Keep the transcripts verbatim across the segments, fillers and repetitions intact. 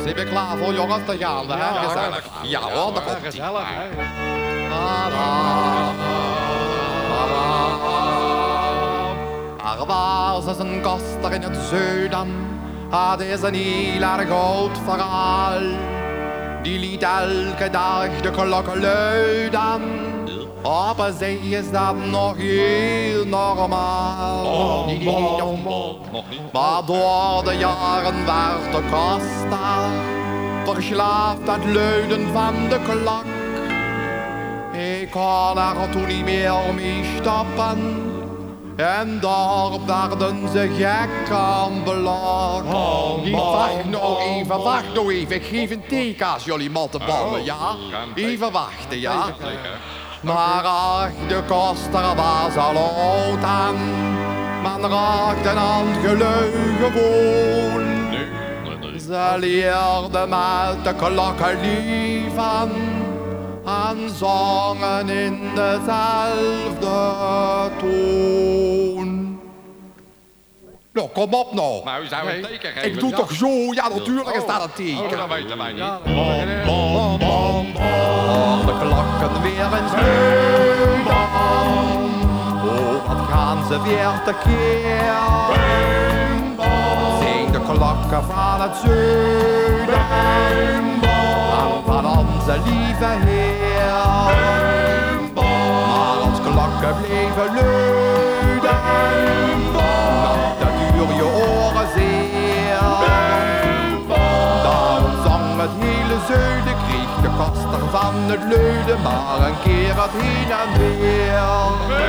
Zijn we klaar voor jongens? Dan gaan we, hè? Ja, Gezellig. Ja hoor, daar komt ie. Gezellig, hè? Er was eens een koster in het zuiden. Het is een heel erg oud verhaal. Die liet elke dag de klokken luiden. Op een zee is dat nog heel normaal. Oh, niet, niet, niet, nog, nog niet. maar door de jaren werd de koster verslaafd aan het luiden van de klok. Ik kon er toen niet meer mee stoppen. En daar werden ze gek aan belokt. Oh, Niet wacht nou even, wacht nou even. Ik geef een teken als jullie mottenballen, Oh, ja? Even wachten, ja? Zeker. Maar ach, de koster was al oud aan. Men raakte aan het gelui gewoon. Nee, nee, nee. Ze leerden met de klokken lieven en zongen in dezelfde toon. Nou, kom op nou. Nou, zou een teken geven. Ik doe Ja. toch zo? Ja, natuurlijk is dat een teken. Oh, dat weten wij niet. Bom, bom, bom, bom. De klokken weer eens luiden. Oh, wat gaan ze weer tekeer. Zijn de klokken van het zuiden. En van onze lieve Heer. Maar als klokken bleven luiden. Dat duur je oren zeer. Daarom zong het hele zuiden, kreeg de koster van het luiden maar een keer het heen en weer.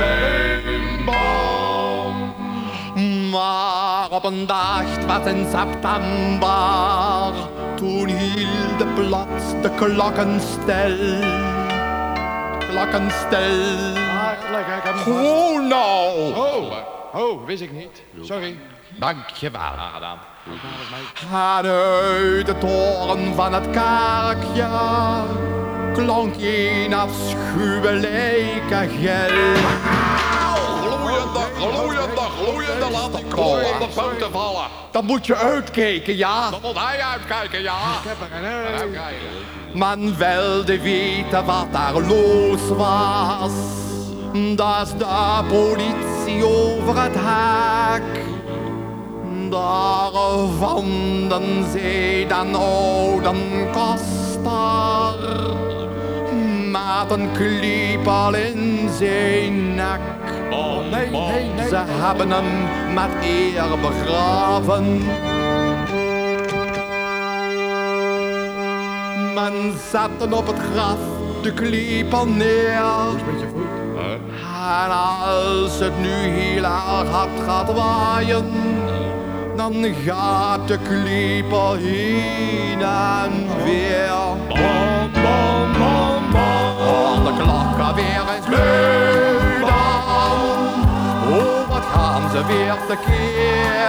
Maar op een dag, het was in september, toen hielden plots de klokken stil. Klokken stil. Lekker, ik heb hem vast. Oh nou! Oh, oh, wist ik niet. Sorry. Dankjewel. Ja, gedaan. En uit de toren van het kerkje klonk een afschuwelijke gil. Gloeiende, gloeiende, gloeiende, laat die gloeiende punten vallen. Dan moet je uitkijken, ja. Dan moet hij uitkijken, ja. Ik heb er een uit. Uitkijken. Men wilde weten wat daar los was. Dat is de politie over het hek. Daar vonden zij den oude koster met een klepel in zijn nek. Oh, Nee, nee, nee. Ze hebben hem met eer begraven. Men zette op het graf de klepel neer. Met je voet. En als het nu heel erg hard gaat waaien, dan gaat de klepel heen en weer. Bom, bom, bom, bom. Hoor de klokken weer eens luiden. Oh, wat gaan ze weer tekeer.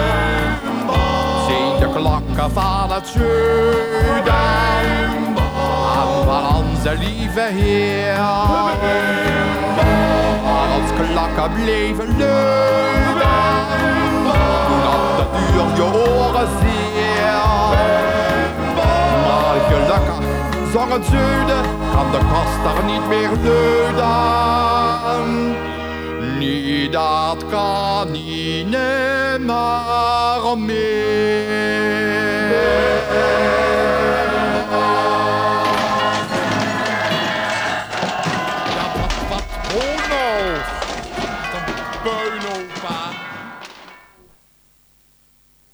Zijn de klokken van het zuiden. En van onze lieve Heer. Maar als klokken bleven luiden, toen op de duur je oren zeer. Maar gelukkig zong het zuiden, kan de koster niet meer luiden. Nee, dat kan niet meer meer. Ja, wat, wat, oh nou. Wat een puin, opa.